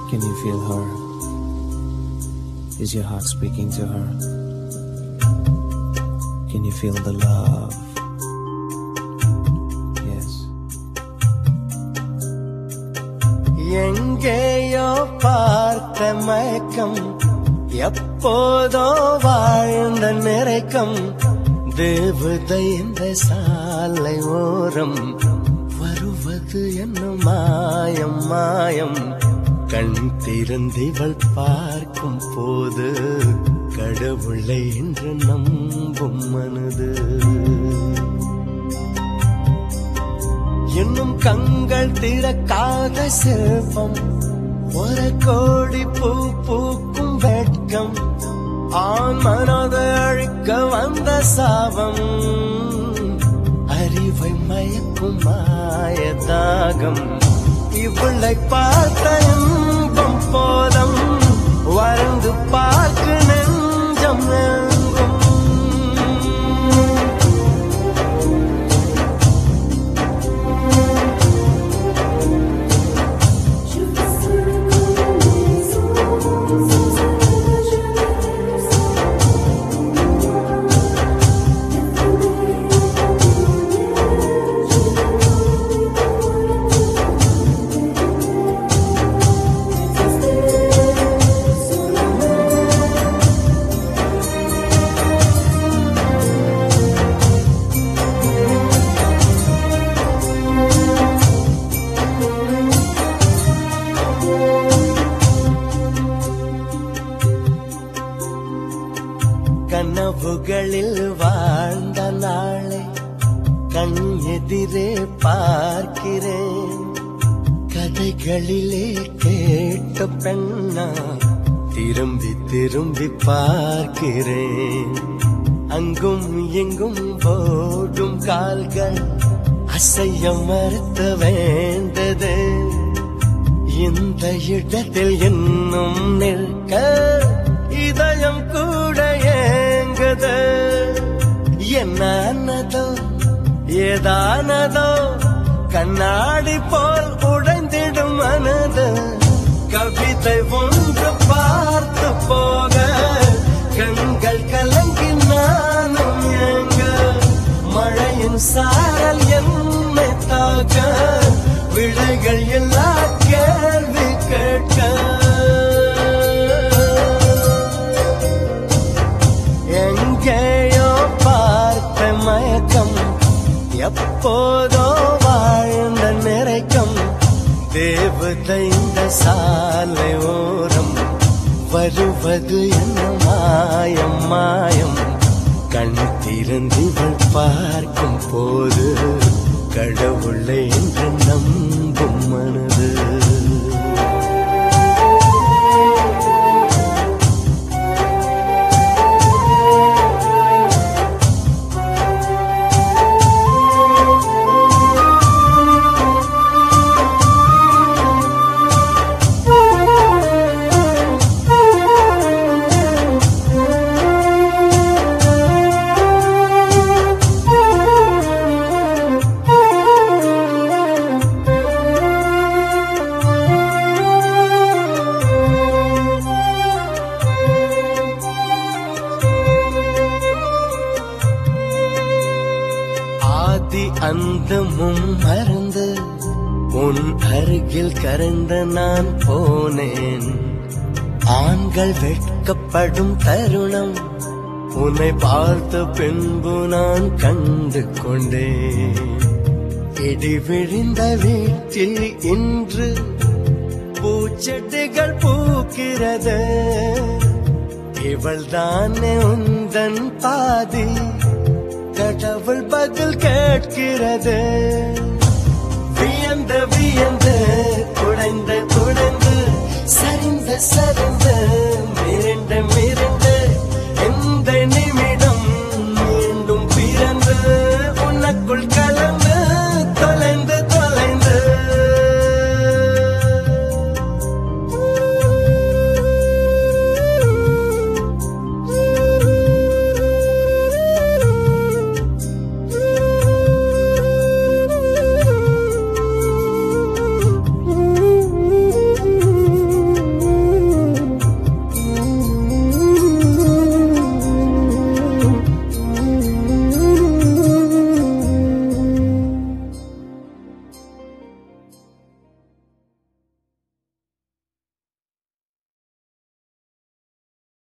Can you feel her? Is your heart speaking to her? Can you feel the love? Yes. எங்கேயோ பார்த்த மயக்கம், எப்போதோ வாழ்ந்த நிறைக்கம், தேவதை இந்த சாலை ஓரம் வருவது என்ன மாயம் மாயம். கண் திறந்திவள் பார்க்கும் போது கடவுளை என்று நம்பும் மனது. இன்னும் கண்கள் திறக்காத சிற்பம், ஒரு கோடி பூ பூக்கும் வெட்கம், ஆண் மனதை அழிக்க வந்த சாபம், அறிவை மயக்கும் மாயதாகம். இவளை பார்த்த இன்பம் போதம், வறண்டு பார்க்க நெஞ்சம் எங்கும். கனவுகளில் வாழ்ந்த நாளை கண் எதிரே பார்க்கிறேன். கதைகளிலே கேட்ட பெண்ணா திரும்பி திரும்பி பார்க்கிறேன். அங்கும் எங்கும் ஓடும் கால்கள் அசைய மறுத்த வேண்டது. இந்த இடத்தில் இன்னும் நிற்க இதயம் கூட ஏங்குது. என்னதோ ஏதானதோ கண்ணாடி போல் உடைந்திடும் மனது. கவிதை ஒன்று பார்த்து போக கண்கள் கலங்கி நானும் ஏங்க. மழையின் சாரல் என்னை தாக்க விடைகள் எல்லா கேள்வி கேட்க. எங்கேயோ பார்த்த மயக்கம், எப்போதோ வாழ்ந்த நிறைக்கம், தேவதை இந்த சாலை ஓரம் வருவது என்ன மாயம் மாயம். கண் திறந்திவள் பார்க்கும் போது கடவுளை என்று நம்பும் மனது. அந்தமும் மறந்து உன் அருகில் கரைந்த நான் போனேன். ஆண்கள் வெட்கப்படும் தருணம் உன்னை பார்த்த பின்பு நான் கண்டு கொண்டேன். இடி விழுந்த வீட்டில் இன்று பூச்செடிகள் பூக்கிறது. இவள் தானே உந்தன் பாதி, கடவுள் பதில் கேட்கிறது. வியந்து வியந்து குடைந்து குடைந்து சரிந்து சரிந்து